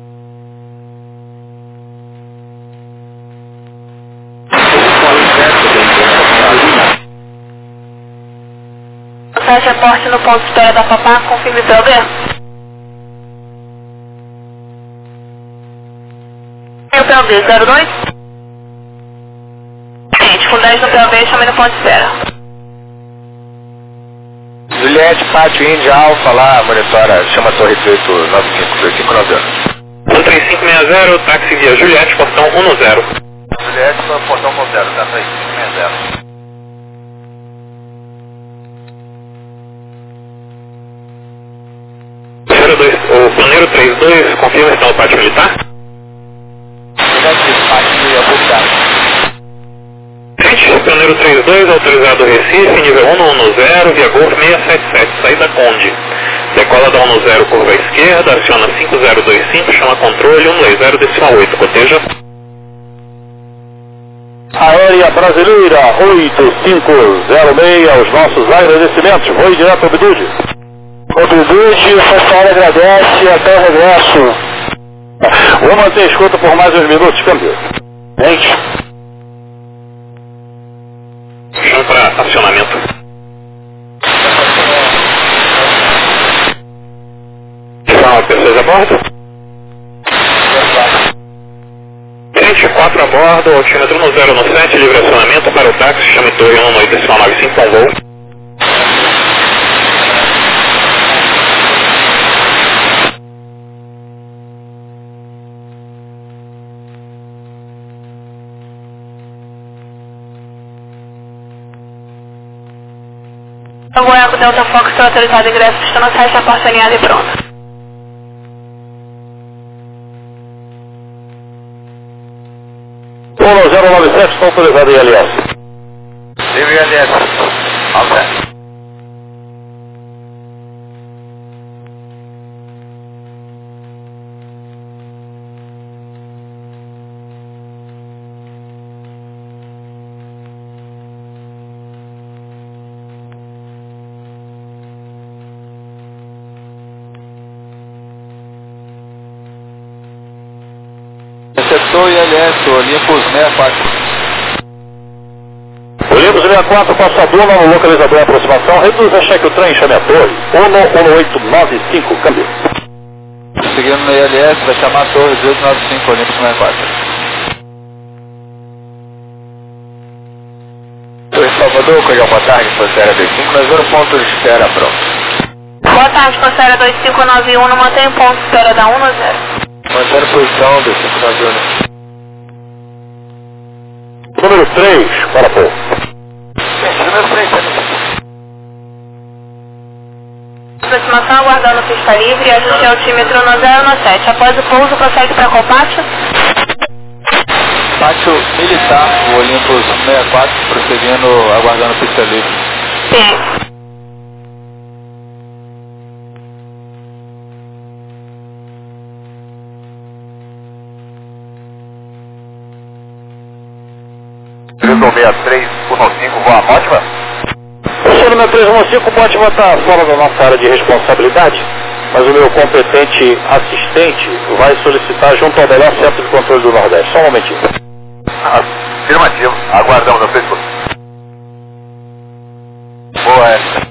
Fecha a porte no ponto de espera da Papá, confirme o P O B. E o P O B zero dois? Gente, com dez no P O B, chame no ponto de espera. Juliette, Pátio, Índia, Alfa, lá, monitora, chama a Torre dezoito nove cinco, dois cinco nove zero. um três cinco seis zero, táxi via Juliette, portão um zero. Juliette, portão um zero, tá? três cinco seis zero. zero dois, o planeiro trinta e dois, confirma se está no pátio militar? Gente, planeiro trinta e dois, autorizado Recife, nível um no um zero, via Golf seiscentos e setenta e sete, saída Conde. Decola da um zero, curva à esquerda, aciona cinco zero dois cinco, chama controle um dois zero decimal oito, coteja. Aérea Brasileira oito cinco zero seis, os nossos agradecimentos. Vou direto ao Bidude. O Bidude, o pessoal agradece, até o regresso. Vou manter a escuta por mais uns minutos, câmbio. Gente. Chama para acionamento. Fala, pessoas a bordo? Gente, quatro a bordo, altímetro no zero no sete, livre acionamento para o táxi, chame Torre um oito decimal nove cinco com voo. O Goiaco Delta Fox está autorizado ingresso, está na sete, a porta alinhada e pronta. um zero nove sete, está autorizado em L S. Livre L S. Alfa. Receptor I L S, Olympus sessenta e quatro. Olympus sessenta e quatro, passa a Duna no localizador de aproximação, reduz a cheque o trem, chame a torre. um um oito nove cinco, câmbio. Seguindo no I L S, vai chamar a torre dezoito nove cinco, Olympus sessenta e quatro. Torre Salvador, Coelhão, boa tarde, Coceira dois cinco nove zero, ponto de espera, pronto. Boa tarde, Coceira dois cinco nove um, mantém o ponto de espera da um zero. Mantendo posição, dois cinco nove um. Número três, para pouco. Gente, número três, aproximação, aguardando pista livre, ajuste altímetro no zero no sete. Após o pouso, prossegue para qual pátio? Pátio militar, o Olympus sessenta e quatro, prosseguindo, aguardando pista livre. Sim. três um seis três um cinco, voa Mótima. O seu número três um cinco, Mótima está fora da nossa área de responsabilidade, mas o meu competente assistente vai solicitar junto ao melhor centro de controle do Nordeste. Só um momentinho. Afirmativo, aguardamos a pessoa. Boa, essa.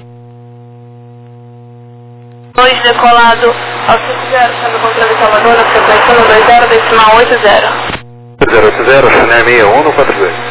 dois decolado ao cinco zero, sendo controle Salvador, na frequência no dois zero, decimal oito zero. zero oito zero, China seis um no quatro dois.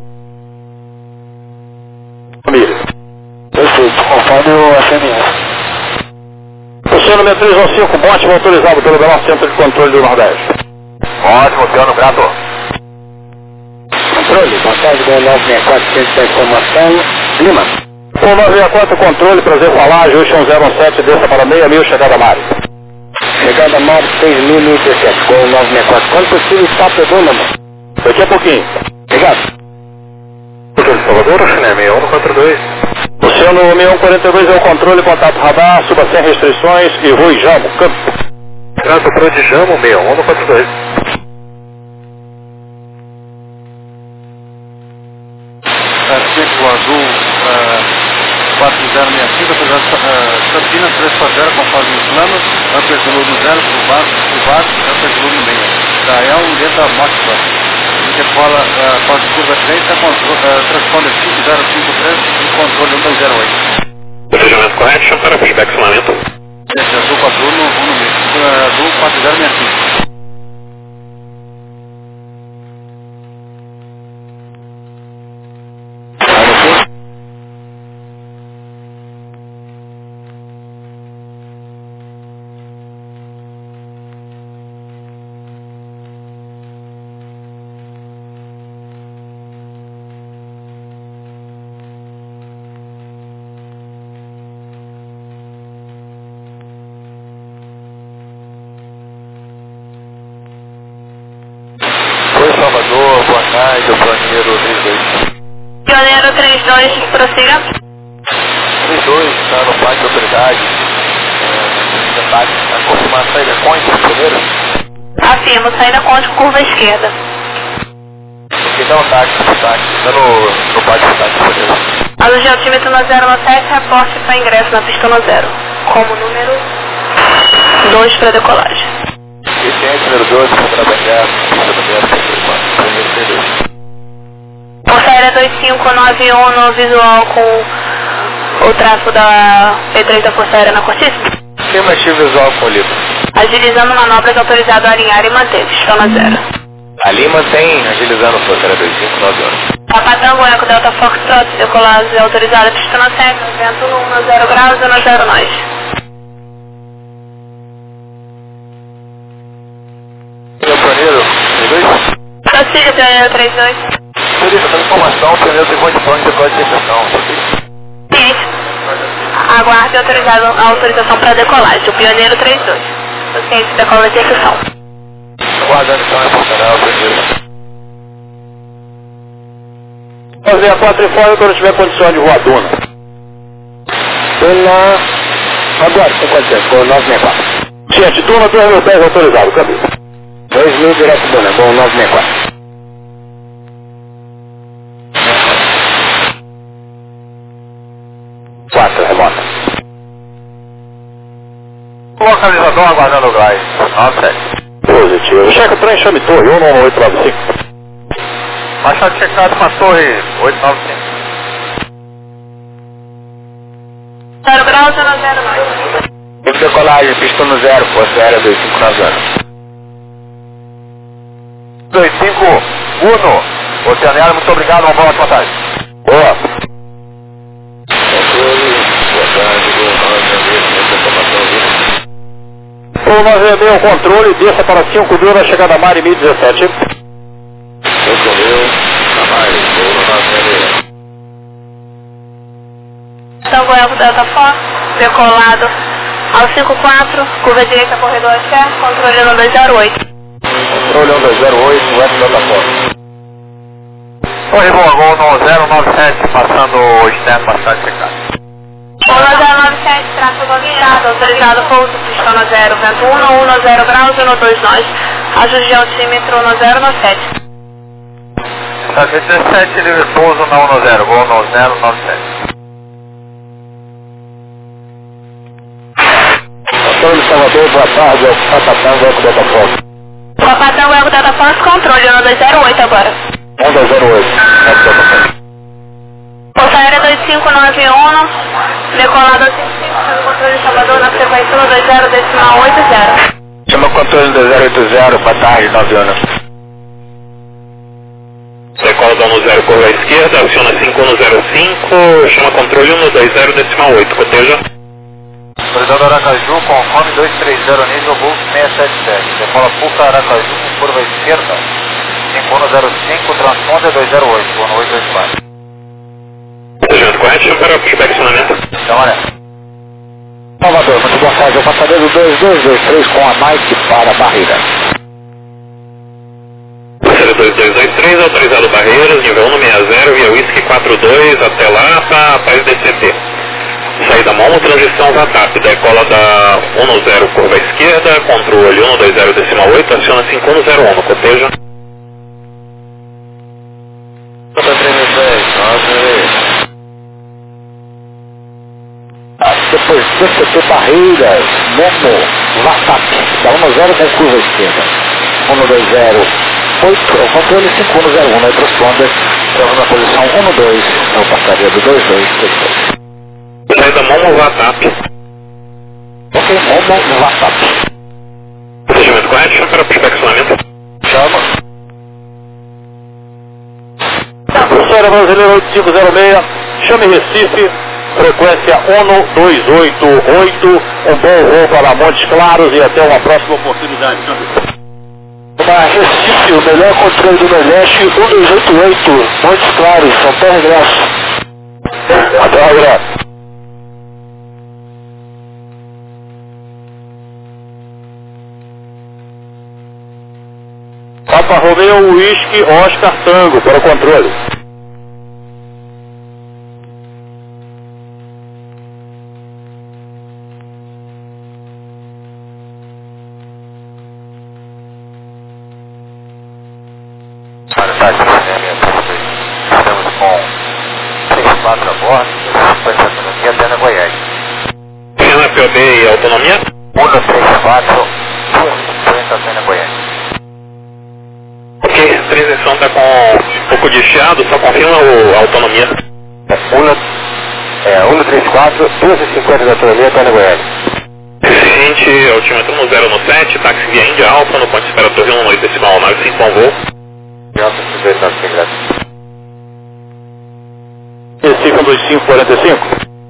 Família. Perfeito, conforme o S M S. O seu número três um cinco, Mótima autorizado pelo menor centro de controle do Nordeste. Ótimo, Oceano Grato. Controle, boa tarde, nove seis quatro, centro da informação, Lima. um nove seis quatro, controle, prazer falar, ajuste um zero um sete, desça para meia mil, chegada a Mari. Chegada a Mari, seis mil e dezessete, com nove seis quatro. Quando possível, está pegando, amor? Daqui a pouquinho. Obrigado. Controle Salvador, China seis um no quatro dois. Oceano seis um quatro dois é o controle, contato radar, suba sem restrições e Rui Jamo, campo. Grato para de Jamo, seis um no quatro dois. Círculo Azul quatro zero seis cinco, Campina três quatro zero, conforme os planos, Upper Zulu no zero, Curvado, Upper Zulu no meio. Dael, Leta, Mótima. Decola, pode curva três, transponder cinco zero cinco três e controle um dois zero oito. Procedimento correction para feedback solamento. Esse Azul quatro um no meio. Azul quatro zero seis cinco. Salvador, boa tarde, o Pioneiro trinta e dois. Pioneiro trinta e dois, prossiga. trinta e dois, está no pátio de autoridade. É, a confirmar a saída Conte, Pioneiro? Afirmo, saída Conte, curva esquerda. Ok, dá um táxi, táxi, está no, no pátio de táxi, Pioneiro. Alude altímetro no zero no sete, reporte para ingresso na pista no zero. Como número dois para decolagem. Vicente, número doze, para trabalhar, pista do zero, Força Aérea dois cinco nove um no visual com o tráfego da P três da Força Aérea na cortiça. Afirmativo visual com o Lima. Agilizando manobras, autorizado a alinhar e manter, pista no zero. Ali mantém, agilizando Força Aérea dois cinco nove um. Papatango, Eco Delta Foxtrot, decolagem autorizada, pista no sete, vento no um no zero graus e no zero nós. Meu Pioneiro, trinta e dois? Prossiga, Pioneiro trinta e dois. Solicitando informação, o Pioneiro tem voz de plano de código de exceção. Sim. Aguarde autorizado, a autorização para decolagem, o Pioneiro trinta e dois. Paciente decola de exceção. Aguardando então, reportará o Pioneiro. Fazer a quatro e fora quando tiver condição de voar Duna. Duna, agora, com quanto com nove seis quatro. Gente, Duna dois mil dez autorizado, cadê? dois mil direto Duna, bom nove seis quatro. quatro, remota. Localizador aguardando o Glide, nove sete. Positivo. Checa o trem, chame torre, um nove oito nove cinco. Machado checado com a torre oito nove cinco. zero graus, zero zero nós. Tempo de decolagem, pista no zero, Força Aérea dois cinco nove zero. dois cinco um, Oceanário, muito obrigado, uma boa ótima tarde. Boa. um nove seis o controle, desça para cinco mil na chegada a Mari mil e dezessete. Tango Eco Delta Fox, decolado Ao cinco quatro, curva direita, corredor Axé, controle um dois zero oito. Controle um dois zero oito, West plataforma. Corrimão, gol no zero nove sete, passando o externo, bastante secado. Gol no zero nove sete, tráfego avisado, autorizado pouso, pistona zero, vento um, um zero graus, um dois nós. Ajuste altímetro no zero nove sete. Tá dezessete, livre pouso na um zero, gol no zero nove sete. Antônio Salvador, boa tarde, é o Papatão, Eco Delta Fox. Papatão, Eco Delta Fox, controle um dois zero oito agora. um dois zero oito, Eco Delta Fox. Força Aérea dois cinco nove um, decolado oito cinco, chama o controle de Salvador na frequência um dois zero decimal oito zero. Chama o controle um dois zero oito zero, boa tarde, nove anos. Decola da um zero, curva à esquerda, aciona cinco um zero cinco, chama controle um dois zero decimal oito, coteja. Autorizado Aracaju, conforme dois três zero, nível Golf seiscentos e setenta e sete. Decola Puca Aracaju, curva à esquerda, cinco um zero cinco, transponder dois zero oito, um oito dois quatro. Cotejamento correto, chama para perfeccionamento. Então, é. Salvador, muito boa tarde, é o passageiro dois dois dois três com a Mike para a barreira. Passageiro dois dois dois três, autorizado barreiras, nível um sessenta, via Whisky quatro dois, até lá, para Paz D C T. Saída Momo, transição V A T A P, decola da um zero, curva à esquerda, controle um dois zero decimal oito, aciona cinco um zero um, coteja. Depois D C T Barreiras, Momo, V A T A P, da um zero com curva à esquerda. um dois zero oito, controle cinco um zero um, na transponder, estamos na posição um dois, é o passageiro dois dois dois três. Saída Momo, V A T A P. Ok, Momo, V A T A P. Procedimento correto, chama para perfeccionamento. Chama. Professora Brasileira oito cinco zero seis, chame Recife, frequência um dois oito oito, um bom voo para Montes Claros e até uma próxima oportunidade. Uma Recife, o melhor controle do Nordeste, um dois oito oito, Montes Claros, São Paulo Regresso. Até o regresso. Papa Romeo, Whisky, Oscar, Tango, para o controle. Estamos com três quatro a bordo, cinquenta autonomia até na Goiás. Chama P O B e autonomia? um três quatro, cinquenta até na Goiás. Ok, a transição está com um pouco de chiado, só confirma o, a autonomia. É, um três quatro, duas e cinquenta de autonomia até na Goiás. Eficiente, altímetro no zero no sete, táxi via Índia Alfa, no ponto de espera torre um oito decimal nove cinco, bom voo. Recife um dois cinco quatro cinco.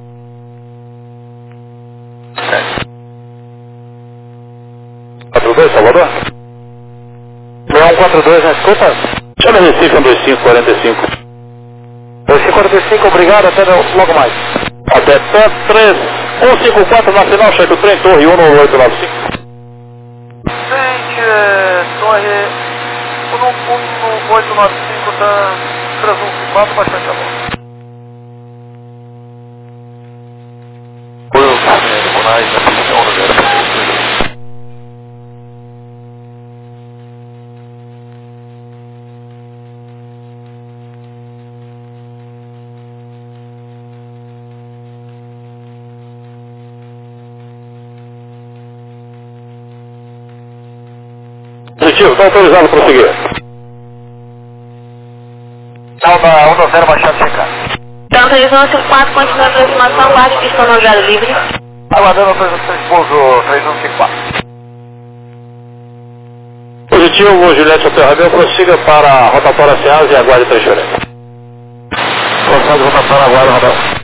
quatro dois, Salvador? seis um quatro dois, na escuta? Chama Recife um dois cinco quatro cinco. dois cinco quatro cinco, obrigado, até logo mais. Até três um cinco quatro na final, cheque o trem, torre um oito nove cinco. Frente, é, torre um oito nove cinco, tá três um cinco quatro, bastante a bom. Positivo, está autorizado a prosseguir. Salva um zero, baixado checar. Então, três um cinco quatro, continua a aproximação, guarde pistão no zero livre. Aguardando autorização de pouso três um cinco quatro. Positivo, Juliette Hotel prossiga para a rotatória Ceasa e aguarde transferência. Posição de rotatória, aguarde rotatória.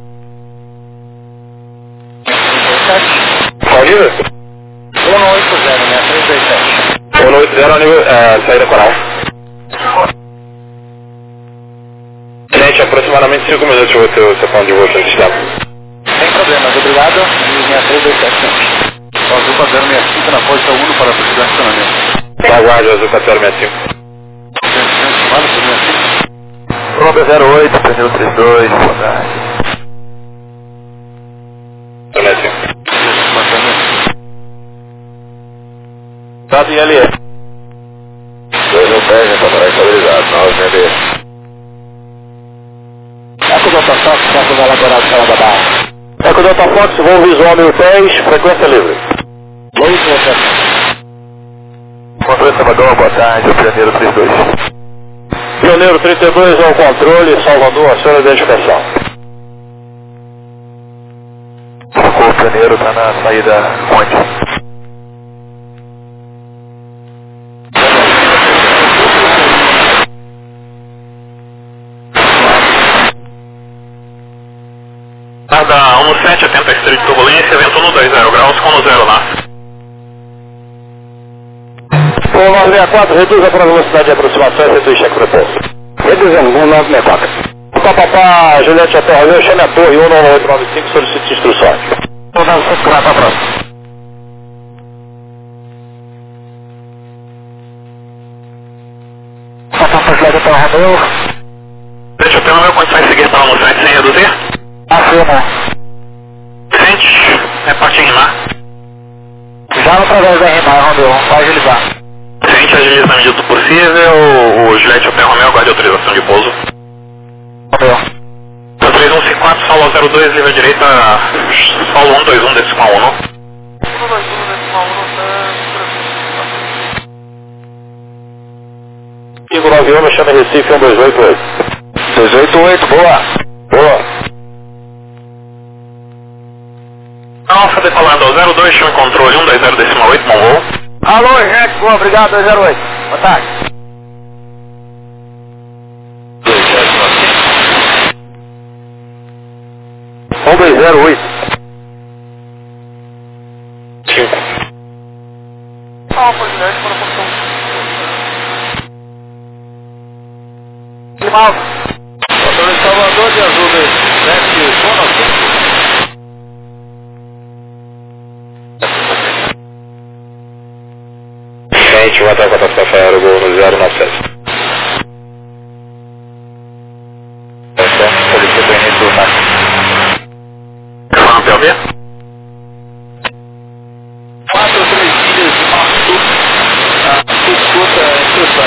Qual nível? um oito zero, né? três dois sete. um oito zero, nível, é, saída coral. Gente, aproximadamente cinco minutos eu vou ter o seu plano de voo solicitado. Sem problemas, obrigado. seis três dois sete. Azul quatro zero seis cinco na pós um para precisar de estacionamento. Aguarde Azul quatro zero seis cinco. Robert zero oito, pneu trinta e dois, boa tarde. seis cinco. Dado em L E. dois não pega, está estabilizado, nove N B. Eco Delta Fox, Centro da Elaboração da Barra. Eco Delta Fox, voo visual mil dez, frequência livre. dois, Controle Salvador, boa tarde, o pioneiro trinta e dois. Pioneiro trinta e dois ao controle, Salvador, aciona a identificação. O pioneiro está na saída onde? Guarda um no sete, atenta a estrela de turbulência, vento no dois zero graus, com no zero lá. um nove seis quatro, reduza para a velocidade de aproximação e efetue cheque propósito. Reduzimos, um nove seis quatro. Papapá, Juliette Hotel Romeu, chame a torre um nove oito nove cinco, solicite instruções. um nove seis quatro, para a próxima. Papapá, Juliette Hotel Romeu. Deixa eu ter o meu condições de seguir para um no sete sem reduzir. Afirma. Sente, é parte em rimar. Já no através da rimar, Romeu, vai agilizar. Sente, agiliza na medida do possível. O Juliette Hotel Romeu, aguarde autorização de pouso. Romeu. três um cinco quatro, solo zero dois, livre à direita, solo um dois um, decimal um. um dois um, decimal um, Igor nove um, chame Recife um dois oito oito. dois oito oito, boa. Boa. Alfa decolando ao zero dois, chame controle um dois zero, decimal oito, bom voo. Alô, Rex, boa, obrigado, dois zero oito. Boa tarde. um dois zero oito. cinco. Alfa, Juliette, para a posição. Climaldo. Controle Salvador de Azul dois sete, zona cinco. Gente, o Hotel Catástrofe Aero, gol no zero nove sete. Solicito o início do máximo. Vamos P O V? quatro três milhas de março. Escuta a instrução.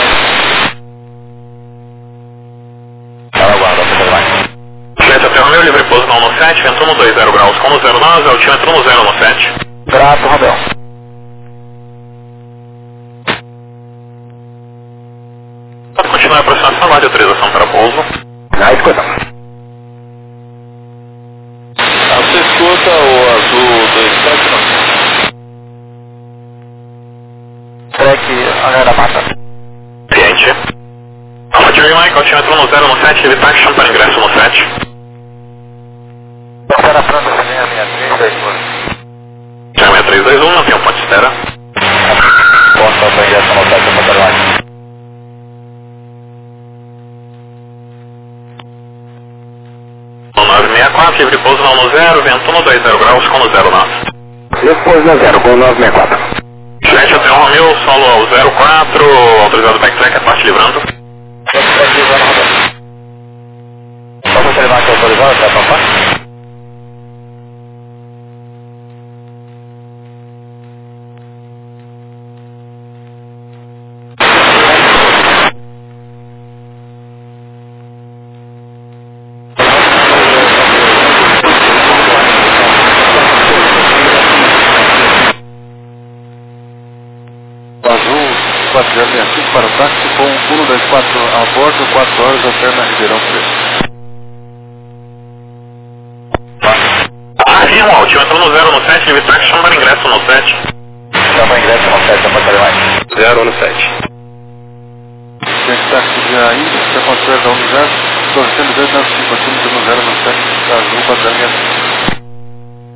Ela guarda, você vai. Juliette Hotel Romeu, livre pouso no um no sete, vento no dois zero graus, com no zero nove, altímetro no zero no sete. Grato, Romeu. Pode continuar a aproximação, aguarde autorização para pouso. Na escuta. Você escuta o Azul dois sete nove. Track, H da Mata. Cliente. Alfa Jerry Mike, altímetro no zero no sete, livre taxi para ingresso no sete. Espera a França, linha seis três dois um. seis três dois um, não tem um ponto de espera. Ponto para ingresso no sete, Santa Catarina. um nove seis quatro, livre pouso no um no zero, vento no dois zero graus, com no zero nove. Depois no zero, com nove seis quatro. Juliette Hotel Romeu, solo ao zero quatro, autorizado backtrack, a parte livrando. Vamos levar aqui autorizado, tá, papai? quatro zero seis cinco para o táxi com um dois quatro a bordo, quatro horas, alterna Ribeirão Preto. Afirmo, altímetro no zero no sete, livre taxi, chama para ingresso no sete. Chama ingresso no sete, Santa Catarina. zero no sete. Tem táxi de ainda, se considera um zero, torcendo dois nove cinco, altímetro no zero no sete, Azul quatro zero seis cinco.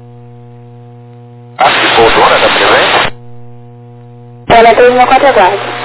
Ah, ficou dona da presente? Ela é três um quatro, aguarde.